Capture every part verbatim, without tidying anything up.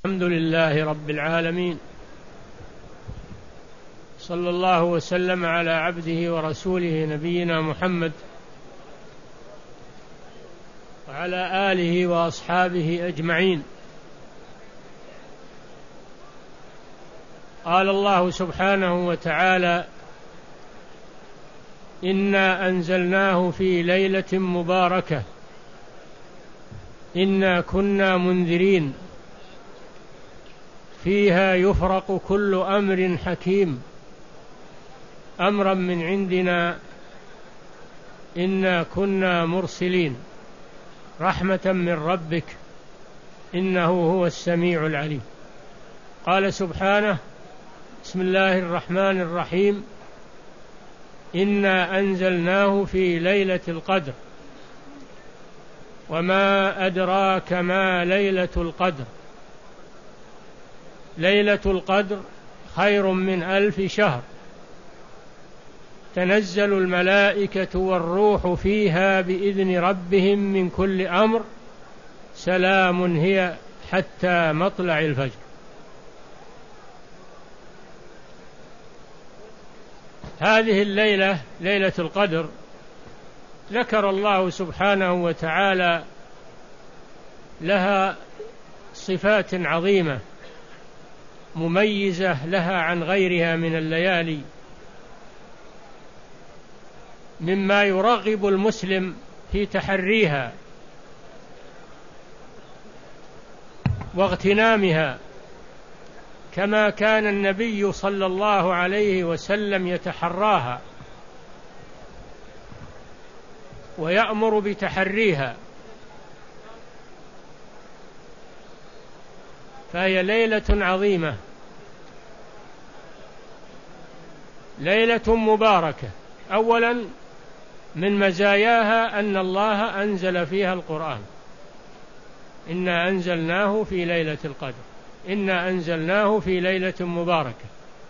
الحمد لله رب العالمين، صلى الله وسلم على عبده ورسوله نبينا محمد وعلى آله وأصحابه أجمعين. قال الله سبحانه وتعالى: إنا أنزلناه في ليلة مباركة إنا كنا منذرين فيها يفرق كل أمر حكيم أمرا من عندنا إنا كنا مرسلين رحمة من ربك إنه هو السميع العليم. قال سبحانه: بسم الله الرحمن الرحيم: إنا أنزلناه في ليلة القدر وما أدراك ما ليلة القدر ليلة القدر خير من ألف شهر تنزل الملائكة والروح فيها بإذن ربهم من كل أمر سلام هي حتى مطلع الفجر. هذه الليلة ليلة القدر ذكر الله سبحانه وتعالى لها صفات عظيمة مميزة لها عن غيرها من الليالي، مما يرغب المسلم في تحريها واغتنامها، كما كان النبي صلى الله عليه وسلم يتحراها ويأمر بتحريها. فهي ليلة عظيمة، ليلة مباركة. أولا من مزاياها أن الله أنزل فيها القرآن، إنا أنزلناه في ليلة القدر إنا أنزلناه في ليلة مباركة.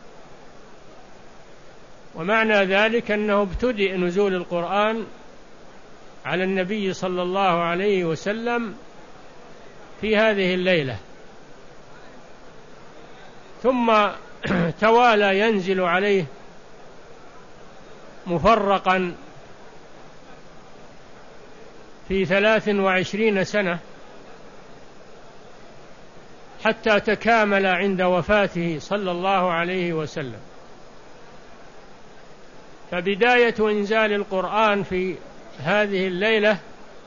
ومعنى ذلك أنه ابتدأ نزول القرآن على النبي صلى الله عليه وسلم في هذه الليلة، ثم توالى ينزل عليه مفرقا في ثلاث وعشرين سنة حتى تكامل عند وفاته صلى الله عليه وسلم. فبداية إنزال القرآن في هذه الليلة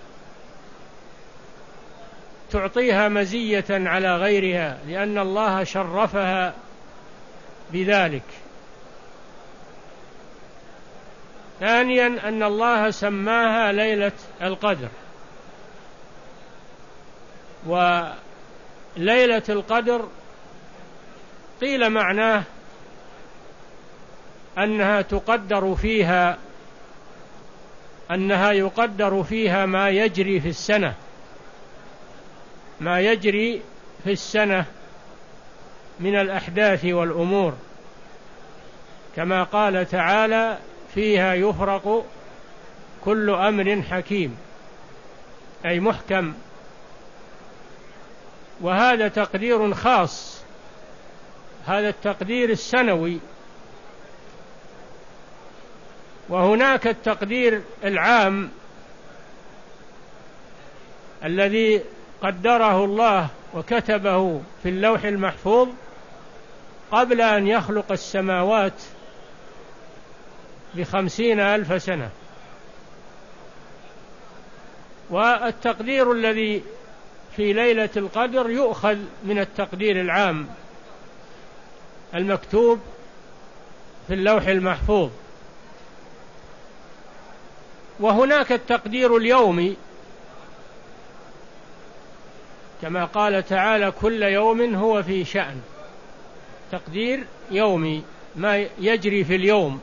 تعطيها مزية على غيرها، لأن الله شرفها بذلك. ثانيا أن الله سماها ليلة القدر، وليلة القدر قيل معناه أنها تقدر فيها أنها يقدر فيها ما يجري في السنة ما يجري في السنة من الأحداث والأمور، كما قال تعالى: فيها يفرق كل أمر حكيم، أي محكم. وهذا تقدير خاص، هذا التقدير السنوي. وهناك التقدير العام الذي قدره الله وكتبه في اللوح المحفوظ قبل أن يخلق السماوات بخمسين ألف سنة. والتقدير الذي في ليلة القدر يؤخذ من التقدير العام المكتوب في اللوح المحفوظ. وهناك التقدير اليومي، كما قال تعالى: كل يوم هو في شأن، تقدير يومي ما يجري في اليوم.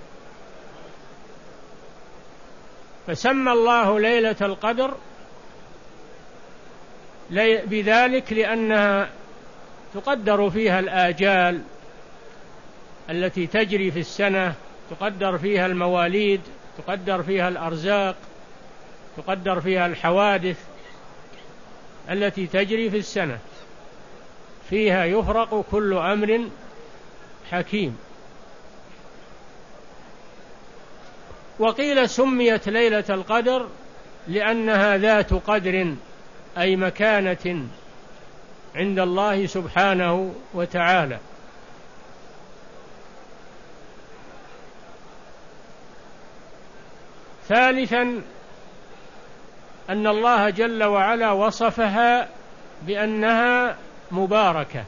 فسمى الله ليلة القدر بذلك لأنها تقدر فيها الآجال التي تجري في السنة، تقدر فيها المواليد، تقدر فيها الأرزاق، تقدر فيها الحوادث التي تجري في السنة. فيها يفرق كل أمر حكيم. وقيل سميت ليلة القدر لأنها ذات قدر، أي مكانة عند الله سبحانه وتعالى. ثالثا أن الله جل وعلا وصفها بأنها مباركة.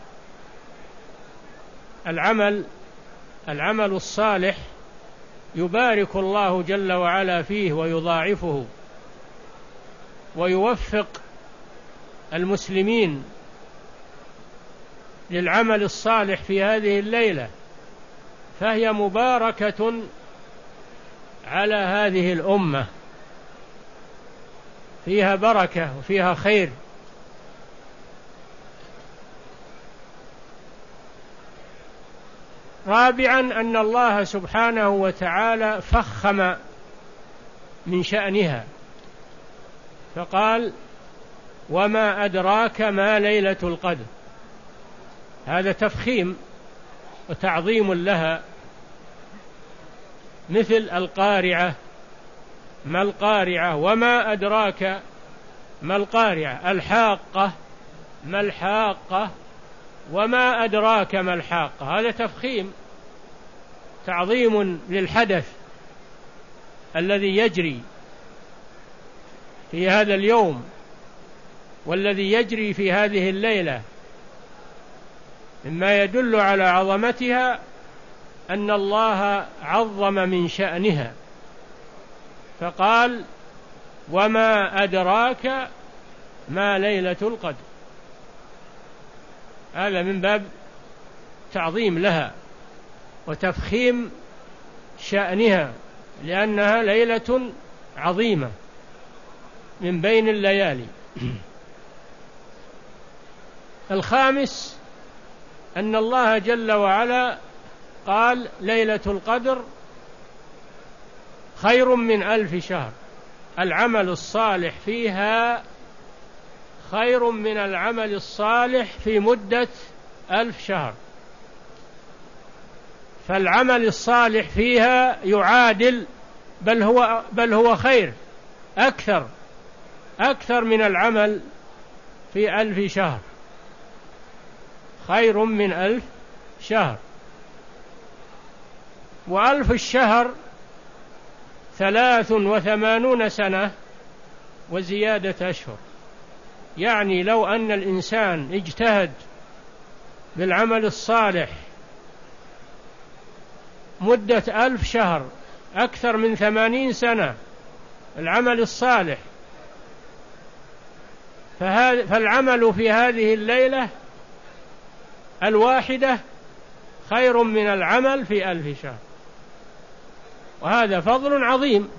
العمل العمل الصالح يبارك الله جل وعلا فيه ويضاعفه ويوفق المسلمين للعمل الصالح في هذه الليلة، فهي مباركة على هذه الأمة، فيها بركة وفيها خير. رابعا أن الله سبحانه وتعالى فخم من شأنها فقال: وما أدراك ما ليلة القدر. هذا تفخيم وتعظيم لها، مثل القارعة، ما القارعة، وما أدراك ما القارعة، الحاقة، ما الحاقة، وما أدراك ما الحاقة. هذا تفخيم تعظيم للحدث الذي يجري في هذا اليوم والذي يجري في هذه الليلة. مما يدل على عظمتها أن الله عظم من شأنها فقال: وما أدراك ما ليلة القدر. هذا من باب تعظيم لها وتفخيم شأنها، لأنها ليلة عظيمة من بين الليالي. الخامس أن الله جل وعلا قال: ليلة القدر خير من ألف شهر. العمل الصالح فيها خير من العمل الصالح في مدة ألف شهر. فالعمل الصالح فيها يعادل، بل هو بل هو خير أكثر أكثر من العمل في ألف شهر، خير من ألف شهر. وألف الشهر ثلاث وثمانون سنة وزيادة أشهر. يعني لو أن الإنسان اجتهد بالعمل الصالح مدة ألف شهر، أكثر من ثمانين سنة العمل الصالح، فالعمل في هذه الليلة الواحدة خير من العمل في ألف شهر. وهذا فضل عظيم،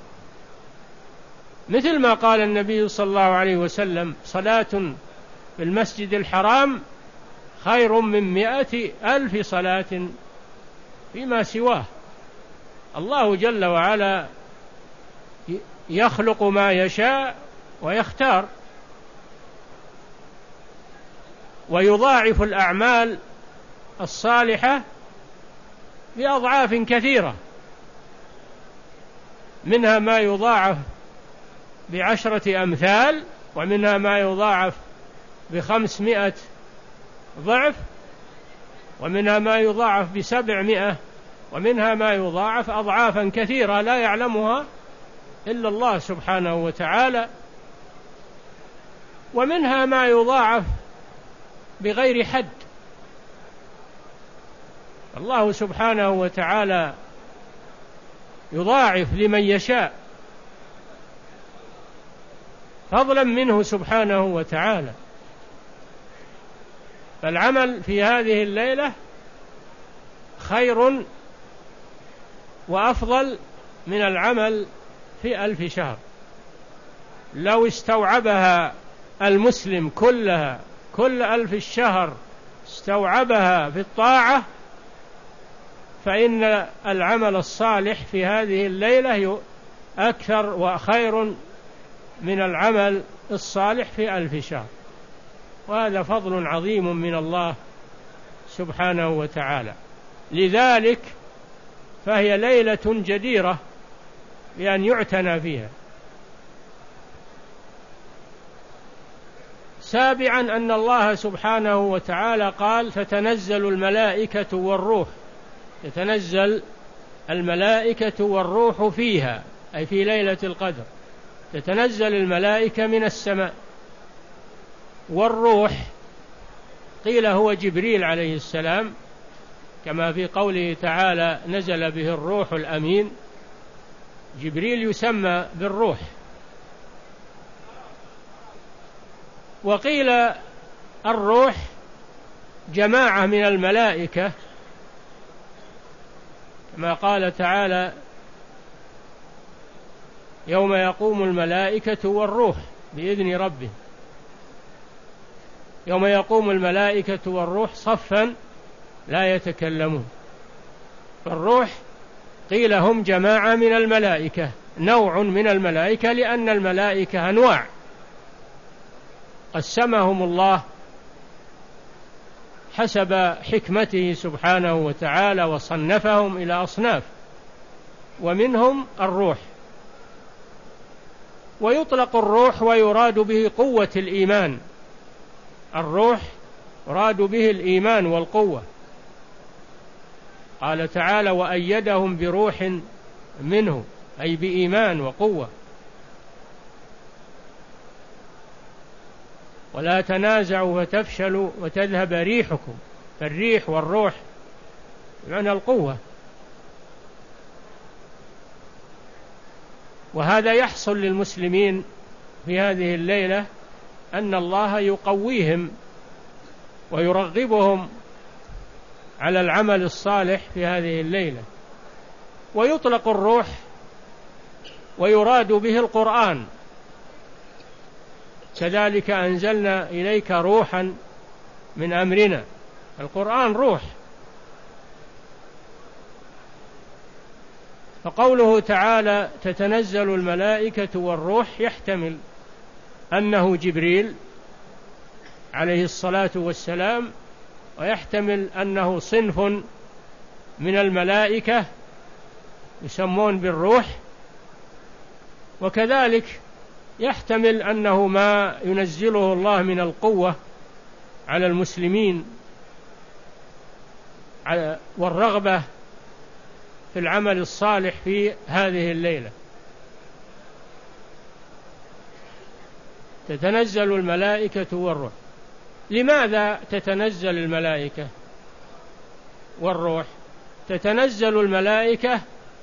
مثل ما قال النبي صلى الله عليه وسلم: صلاة في المسجد الحرام خير من مئة ألف صلاة فيما سواه. الله جل وعلا يخلق ما يشاء ويختار، ويضاعف الأعمال الصالحة بأضعاف كثيرة، منها ما يضاعف بعشرة أمثال، ومنها ما يضاعف بخمسمائة ضعف، ومنها ما يضاعف بسبعمائة، ومنها ما يضاعف أضعافا كثيرة لا يعلمها إلا الله سبحانه وتعالى، ومنها ما يضاعف بغير حد. الله سبحانه وتعالى يضاعف لمن يشاء فضلا منه سبحانه وتعالى. فالعمل في هذه الليلة خير وأفضل من العمل في ألف شهر. لو استوعبها المسلم كلها، كل ألف الشهر استوعبها في الطاعة، فإن العمل الصالح في هذه الليلة أكثر وخير من العمل الصالح في ألف شهر. وهذا فضل عظيم من الله سبحانه وتعالى. لذلك فهي ليلة جديرة بأن يعتنى فيها. سابعا أن الله سبحانه وتعالى قال تتنزل الملائكة والروح، تتنزل الملائكة والروح فيها، أي في ليلة القدر، تتنزل الملائكة من السماء، والروح قيل هو جبريل عليه السلام، كما في قوله تعالى نزل به الروح الأمين، جبريل يسمى بالروح. وقيل الروح جماعة من الملائكة، كما قال تعالى يوم يقوم الملائكة والروح بإذن ربه، يوم يقوم الملائكة والروح صفا لا يتكلمون. فالروح قيل هم جماعة من الملائكة، نوع من الملائكة، لأن الملائكة أنواع قسمهم الله حسب حكمته سبحانه وتعالى وصنفهم إلى أصناف، ومنهم الروح. ويطلق الروح ويراد به قوة الإيمان، الروح يراد به الإيمان والقوة. قال تعالى وأيدهم بروح منه، أي بإيمان وقوة. ولا تنازعوا فتفشلوا وتذهب ريحكم، فالريح والروح بمعنى القوة. وهذا يحصل للمسلمين في هذه الليلة، أن الله يقويهم ويرغبهم على العمل الصالح في هذه الليلة. ويطلق الروح ويراد به القرآن، كذلك أنزلنا إليك روحا من أمرنا، القرآن روح. فقوله تعالى تتنزل الملائكة والروح يحتمل أنه جبريل عليه الصلاة والسلام، ويحتمل أنه صنف من الملائكة يسمون بالروح، وكذلك يحتمل أنه ما ينزله الله من القوة على المسلمين والرغبة في العمل الصالح في هذه الليلة. تتنزل الملائكة والروح. لماذا تتنزل الملائكة والروح؟ تتنزل الملائكة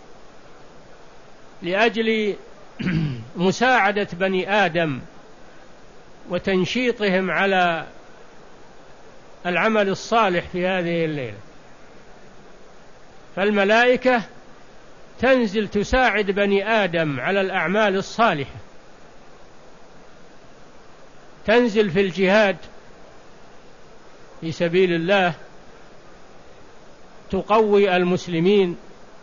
لأجل مساعدة بني آدم وتنشيطهم على العمل الصالح في هذه الليلة. فالملائكة تنزل تساعد بني آدم على الأعمال الصالحة، تنزل في الجهاد في سبيل الله، تقوي المسلمين،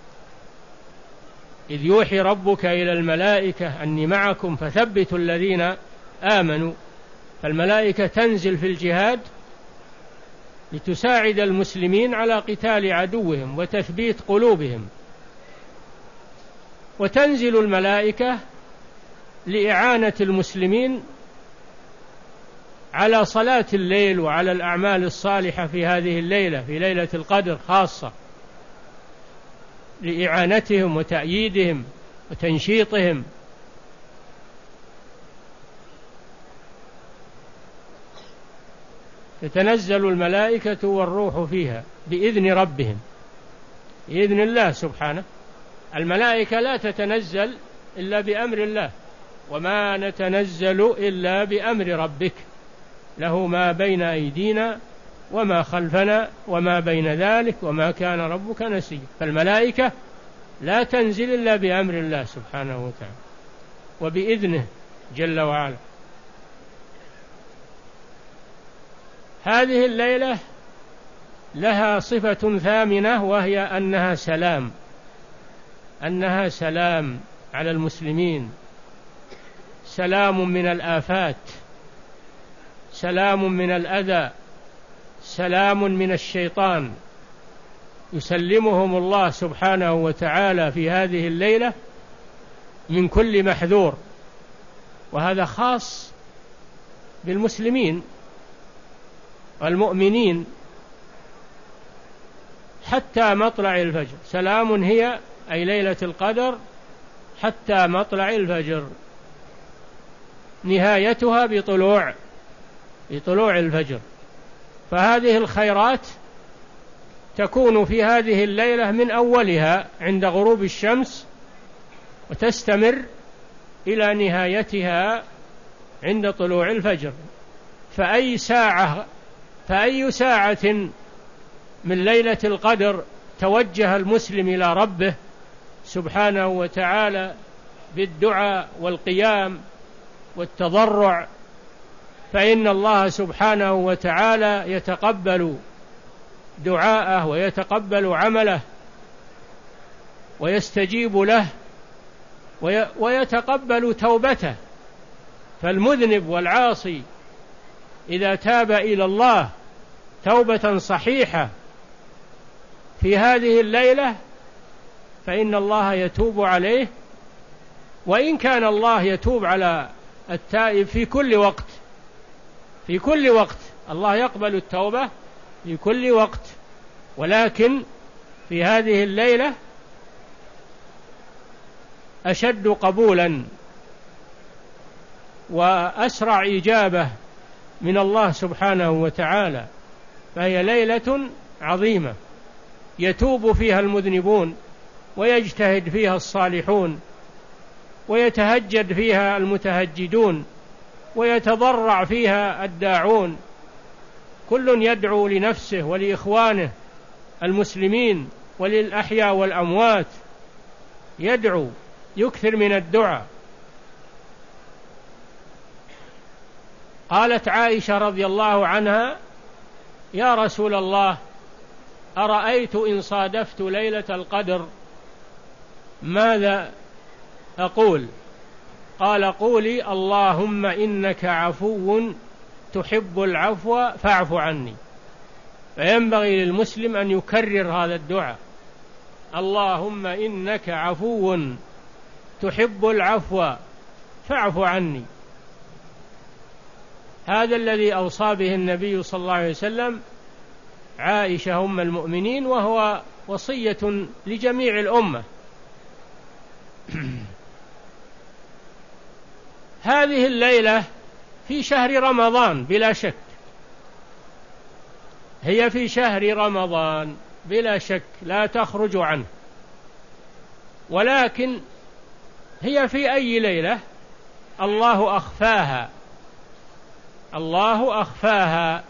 إذ يوحي ربك إلى الملائكة أني معكم فثبتوا الذين آمنوا. فالملائكة تنزل في الجهاد لتساعد المسلمين على قتال عدوهم وتثبيت قلوبهم. وتنزل الملائكة لإعانة المسلمين على صلاة الليل وعلى الأعمال الصالحة في هذه الليلة، في ليلة القدر خاصة، لإعانتهم وتأييدهم وتنشيطهم. تتنزل الملائكة والروح فيها بإذن ربهم، بإذن الله سبحانه. الملائكة لا تتنزل إلا بأمر الله، وما نتنزل إلا بأمر ربك، له ما بين أيدينا وما خلفنا وما بين ذلك وما كان ربك نسيا. فالملائكة لا تنزل إلا بأمر الله سبحانه وتعالى وبإذنه جل وعلا. هذه الليلة لها صفة ثامنة، وهي أنها سلام، أنها سلام على المسلمين، سلام من الآفات، سلام من الأذى، سلام من الشيطان، يسلمهم الله سبحانه وتعالى في هذه الليلة من كل محذور. وهذا خاص بالمسلمين والمؤمنين حتى مطلع الفجر. سلام هي أي ليلة القدر حتى مطلع الفجر، نهايتها بطلوع بطلوع الفجر. فهذه الخيرات تكون في هذه الليلة من أولها عند غروب الشمس، وتستمر إلى نهايتها عند طلوع الفجر. فأي ساعة فأي ساعة من ليلة القدر توجه المسلم إلى ربه سبحانه وتعالى بالدعاء والقيام والتضرع، فإن الله سبحانه وتعالى يتقبل دعاءه ويتقبل عمله ويستجيب له ويتقبل توبته. فالمذنب والعاصي إذا تاب إلى الله توبة صحيحة في هذه الليلة فإن الله يتوب عليه، وإن كان الله يتوب على التائب في كل وقت، في كل وقت الله يقبل التوبة في كل وقت، ولكن في هذه الليلة أشد قبولا وأسرع إجابة من الله سبحانه وتعالى. فهي ليلة عظيمة يتوب فيها المذنبون ويجتهد فيها الصالحون ويتهجد فيها المتهجدون ويتضرع فيها الداعون، كل يدعو لنفسه ولإخوانه المسلمين وللأحياء والأموات، يدعو يكثر من الدعاء. قالت عائشة رضي الله عنها: يا رسول الله، أرأيت إن صادفت ليلة القدر ماذا أقول؟ قال: قولي اللهم إنك عفو تحب العفو فاعف عني. فينبغي للمسلم أن يكرر هذا الدعاء: اللهم إنك عفو تحب العفو فاعف عني. هذا الذي أوصى به النبي صلى الله عليه وسلم عائشة أم المؤمنين، وهو وصية لجميع الأمة. هذه الليلة في شهر رمضان بلا شك، هي في شهر رمضان بلا شك لا تخرج عنه، ولكن هي في أي ليلة الله أخفاها، الله أخفاها.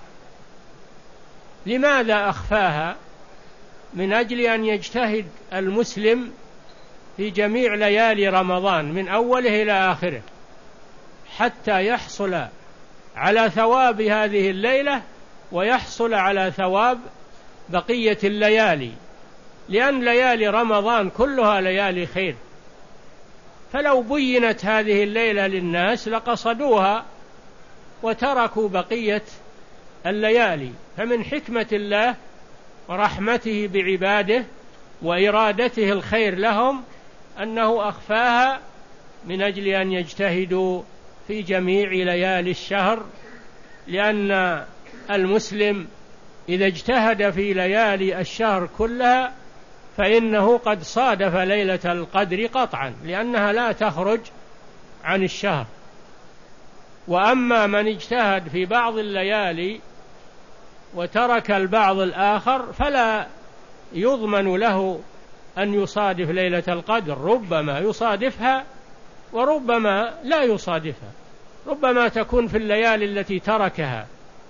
لماذا أخفاها؟ من أجل أن يجتهد المسلم في جميع ليالي رمضان من أوله إلى آخره حتى يحصل على ثواب هذه الليلة ويحصل على ثواب بقية الليالي، لأن ليالي رمضان كلها ليالي خير. فلو بينت هذه الليلة للناس لقصدوها وتركوا بقية الليالي. فمن حكمة الله ورحمته بعباده وإرادته الخير لهم أنه أخفاها من أجل أن يجتهدوا في جميع ليالي الشهر، لأن المسلم إذا اجتهد في ليالي الشهر كلها فإنه قد صادف ليلة القدر قطعا، لأنها لا تخرج عن الشهر. وأما من اجتهد في بعض الليالي وترك البعض الآخر فلا يضمن له أن يصادف ليلة القدر، ربما يصادفها وربما لا يصادفها، ربما تكون في الليالي التي تركها.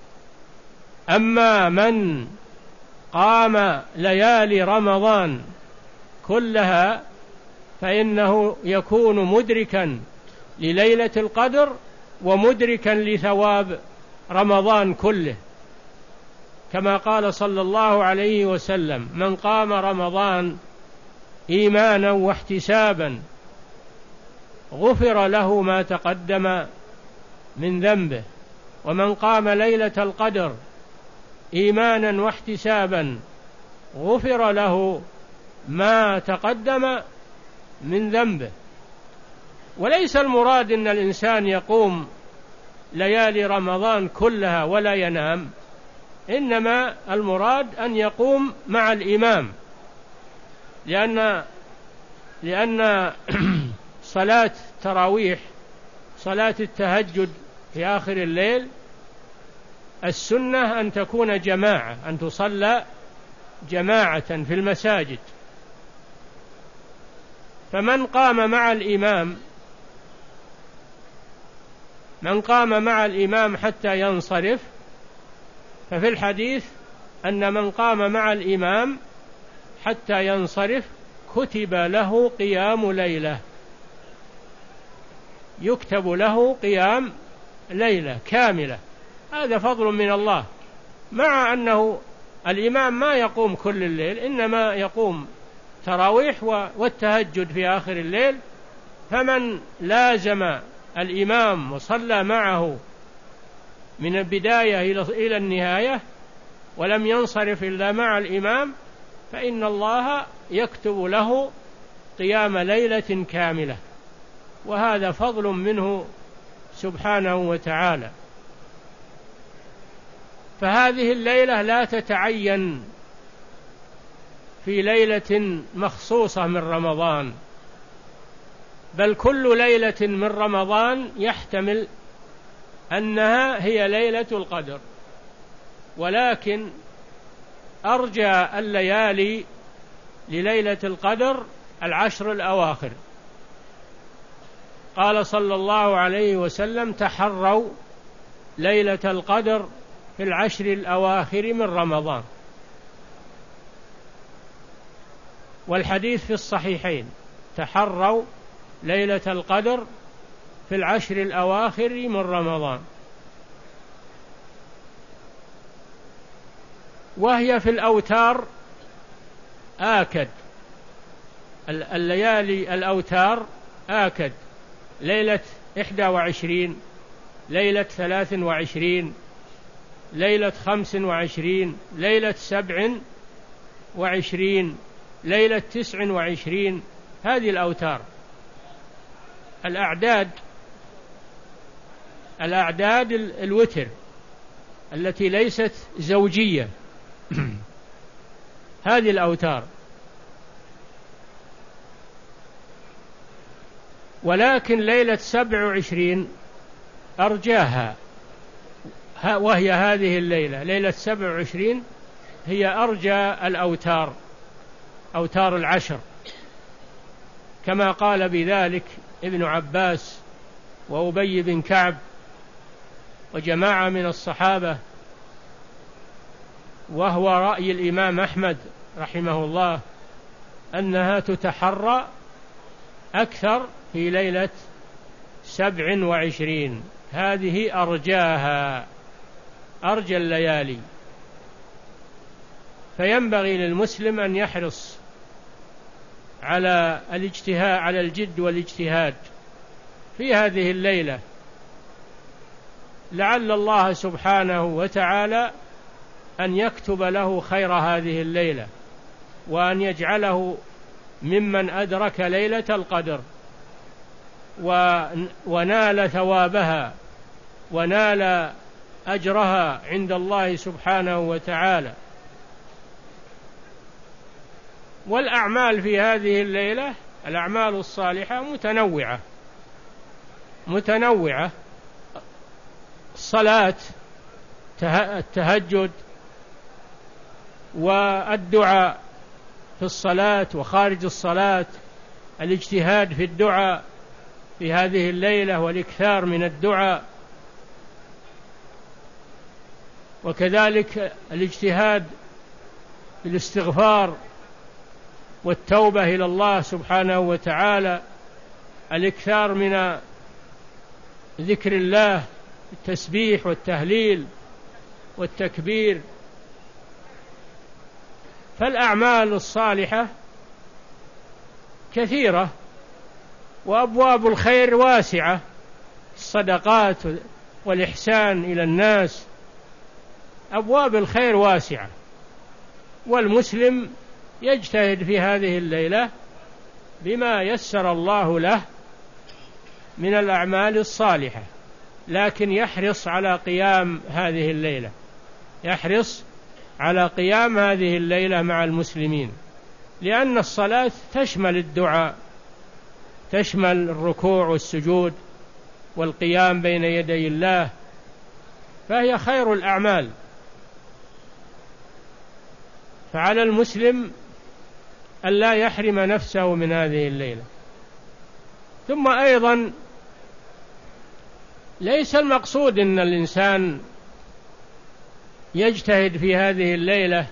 أما من قام ليالي رمضان كلها فإنه يكون مدركا لليلة القدر ومدركا لثواب رمضان كله، كما قال صلى الله عليه وسلم: من قام رمضان إيمانا واحتسابا غفر له ما تقدم من ذنبه ومن قام ليلة القدر إيمانا واحتسابا غفر له ما تقدم من ذنبه. وليس المراد أن الإنسان يقوم ليالي رمضان كلها ولا ينام، إنما المراد أن يقوم مع الإمام، لأن لأن صلاة التراويح، صلاة التهجد في آخر الليل، السنة أن تكون جماعة، أن تصلى جماعة في المساجد. فمن قام مع الإمام من قام مع الإمام حتى ينصرف، ففي الحديث أن من قام مع الإمام حتى ينصرف كتب له قيام ليلة، يكتب له قيام ليلة كاملة. هذا فضل من الله، مع أنه الإمام ما يقوم كل الليل، إنما يقوم تراويح والتهجد في آخر الليل. فمن لازم الإمام وصلى معه من البداية إلى النهاية ولم ينصرف إلا مع الإمام، فإن الله يكتب له قيام ليلة كاملة، وهذا فضل منه سبحانه وتعالى. فهذه الليلة لا تتعين في ليلة مخصوصة من رمضان، بل كل ليلة من رمضان يحتمل أنها هي ليلة القدر، ولكن أرجى الليالي لليلة القدر العشر الأواخر. قال صلى الله عليه وسلم: تحروا ليلة القدر في العشر الأواخر من رمضان. والحديث في الصحيحين: تحروا ليلة القدر في العشر الأواخر من رمضان. وهي في الأوتار آكد، الليالي الأوتار آكد: ليلة إحدى وعشرين، ليلة ثلاث وعشرين، ليلة خمس وعشرين، ليلة سبع وعشرين، ليلة تسع وعشرين. هذه الأوتار الأعداد الأعداد الوتر التي ليست زوجية هذه الأوتار. ولكن ليلة سبع وعشرين أرجاها، وهي هذه الليلة، ليلة سبع وعشرين هي أرجى الأوتار، أوتار العشر، كما قال بذلك ابن عباس وأبي بن كعب وجماعة من الصحابة، وهو رأي الإمام أحمد رحمه الله أنها تتحرى أكثر في ليلة سبع وعشرين، هذه أرجاها، أرجى الليالي. فينبغي للمسلم أن يحرص على الاجتهاد، على الجد والاجتهاد في هذه الليلة، لعل الله سبحانه وتعالى أن يكتب له خير هذه الليلة، وأن يجعله ممن أدرك ليلة القدر ونال ثوابها ونال أجرها عند الله سبحانه وتعالى. والأعمال في هذه الليلة، الأعمال الصالحة متنوعة متنوعة الصلاة، التهجد، والدعاء في الصلاة وخارج الصلاة، الاجتهاد في الدعاء في هذه الليلة والإكثار من الدعاء، وكذلك الاجتهاد في الاستغفار والتوبة إلى الله سبحانه وتعالى، الإكثار من ذكر الله، التسبيح والتهليل والتكبير. فالأعمال الصالحة كثيرة وأبواب الخير واسعة، الصدقات والإحسان إلى الناس. أبواب الخير واسعة، والمسلم يجتهد في هذه الليلة بما يسر الله له من الأعمال الصالحة، لكن يحرص على قيام هذه الليلة، يحرص على قيام هذه الليلة مع المسلمين، لأن الصلاة تشمل الدعاء، تشمل الركوع والسجود والقيام بين يدي الله، فهي خير الأعمال. فعلى المسلم أن لا يحرم نفسه من هذه الليلة. ثم أيضا ليس المقصود أن الإنسان يجتهد في هذه الليلة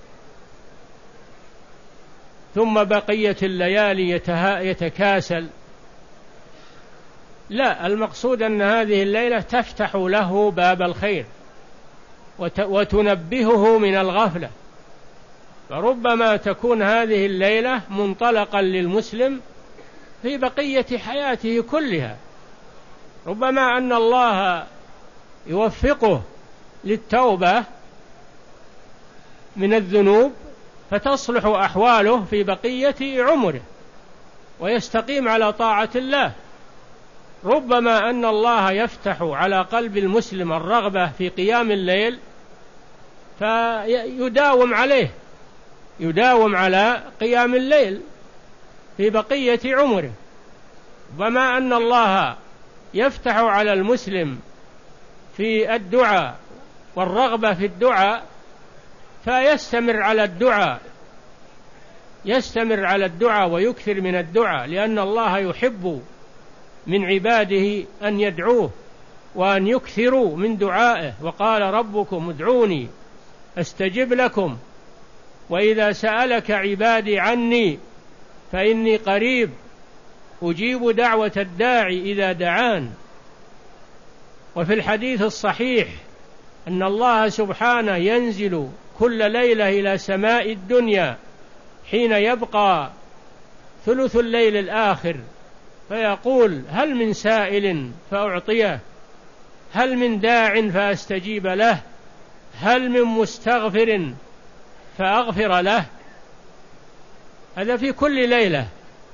ثم بقية الليالي يتكاسل، لا، المقصود أن هذه الليلة تفتح له باب الخير وتنبهه من الغفلة. فربما تكون هذه الليلة منطلقا للمسلم في بقية حياته كلها، ربما أن الله يوفقه للتوبة من الذنوب فتصلح أحواله في بقية عمره ويستقيم على طاعة الله. ربما أن الله يفتح على قلب المسلم الرغبة في قيام الليل فيداوم عليه، يداوم على قيام الليل في بقية عمره. وما أن الله يفتح على المسلم في الدعاء والرغبة في الدعاء فيستمر على الدعاء، يستمر على الدعاء ويكثر من الدعاء، لأن الله يحب من عباده أن يدعوه وأن يكثروا من دعائه. وقال ربكم ادعوني أستجب لكم وإذا سألك عبادي عني فإني قريب أجيب دعوة الداعي إذا دعان. وفي الحديث الصحيح أن الله سبحانه ينزل كل ليلة إلى سماء الدنيا حين يبقى ثلث الليل الآخر فيقول هل من سائل فأعطيه، هل من داع فأستجيب له، هل من مستغفر فأغفر له. هذا في كل ليلة.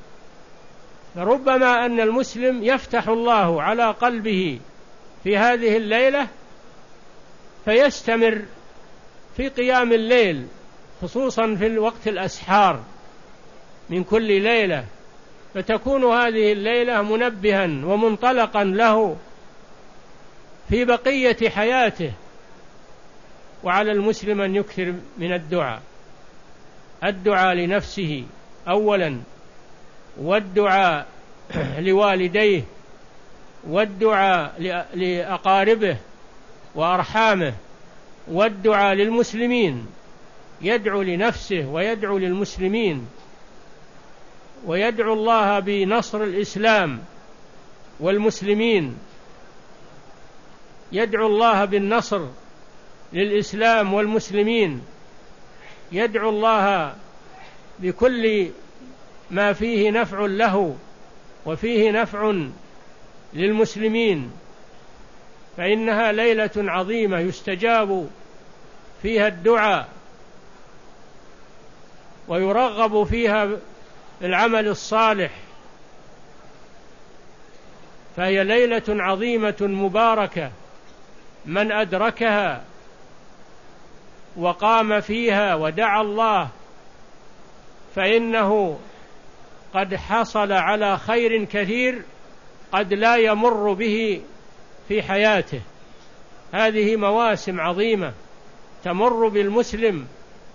فربما أن المسلم يفتح الله على قلبه في هذه الليلة فيستمر في قيام الليل، خصوصا في الوقت الأسحار من كل ليلة، فتكون هذه الليلة منبها ومنطلقا له في بقية حياته. وعلى المسلم أن يكثر من الدعاء، الدعاء لنفسه أولا، والدعاء لوالديه، والدعاء لأقاربه وأرحامه، والدعاء للمسلمين، يدعو لنفسه ويدعو للمسلمين، ويدعو الله بنصر الإسلام والمسلمين، يدعو الله بالنصر للإسلام والمسلمين، يدعو الله بكل ما فيه نفع له وفيه نفع للمسلمين. فإنها ليلة عظيمة يستجاب فيها الدعاء ويرغب فيها العمل الصالح، فهي ليلة عظيمة مباركة، من أدركها وقام فيها ودعا الله فإنه قد حصل على خير كثير قد لا يمر به في حياته. هذه مواسم عظيمة تمر بالمسلم،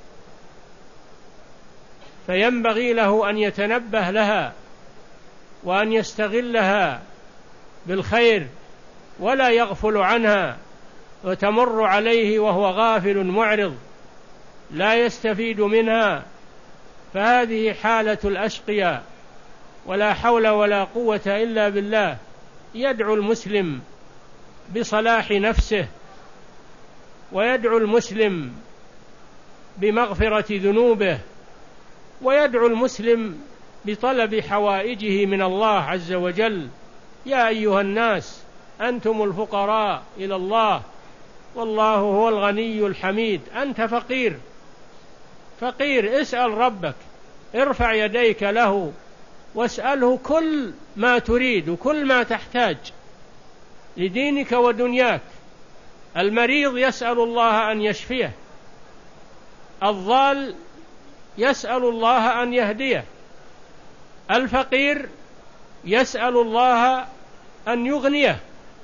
فينبغي له أن يتنبه لها وأن يستغلها بالخير ولا يغفل عنها وتمر عليه وهو غافل معرض لا يستفيد منها. فهذه حالة الأشقياء، ولا حول ولا قوة إلا بالله. يدعو المسلم بصلاح نفسه، ويدعو المسلم بمغفرة ذنوبه، ويدعو المسلم بطلب حوائجه من الله عز وجل. يا أيها الناس أنتم الفقراء إلى الله والله هو الغني الحميد. أنت فقير فقير، اسأل ربك، ارفع يديك له واسأله كل ما تريد وكل ما تحتاج لدينك ودنياك. المريض يسأل الله أن يشفيه، الضال يسأل الله أن يهديه، الفقير يسأل الله أن يغنيه،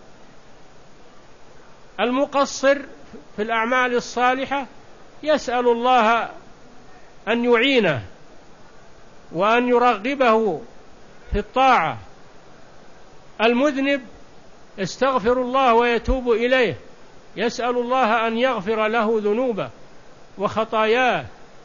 المقصر في الأعمال الصالحة يسأل الله أن يعينه وأن يرغبه في الطاعة، المذنب يستغفر الله ويتوب إليه، يسأل الله أن يغفر له ذنوبه وخطاياه.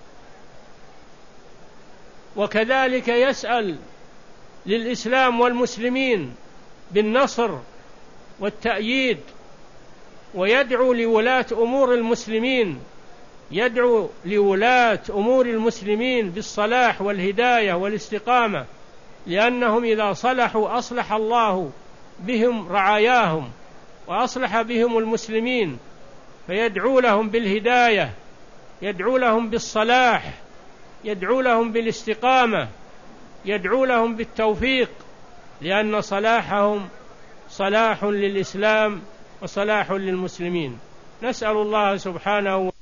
وكذلك يسأل للإسلام والمسلمين بالنصر والتأييد، ويدعو لولاة أمور المسلمين، يدعو لولاة أمور المسلمين بالصلاح والهداية والاستقامة، لأنهم إذا صلحوا أصلح الله بهم رعاياهم وأصلح بهم المسلمين، فيدعو لهم بالهداية، يدعو لهم بالصلاح، يدعو لهم بالاستقامة، يدعو لهم بالتوفيق، لأن صلاحهم صلاح للإسلام وصلاح للمسلمين. نسأل الله سبحانه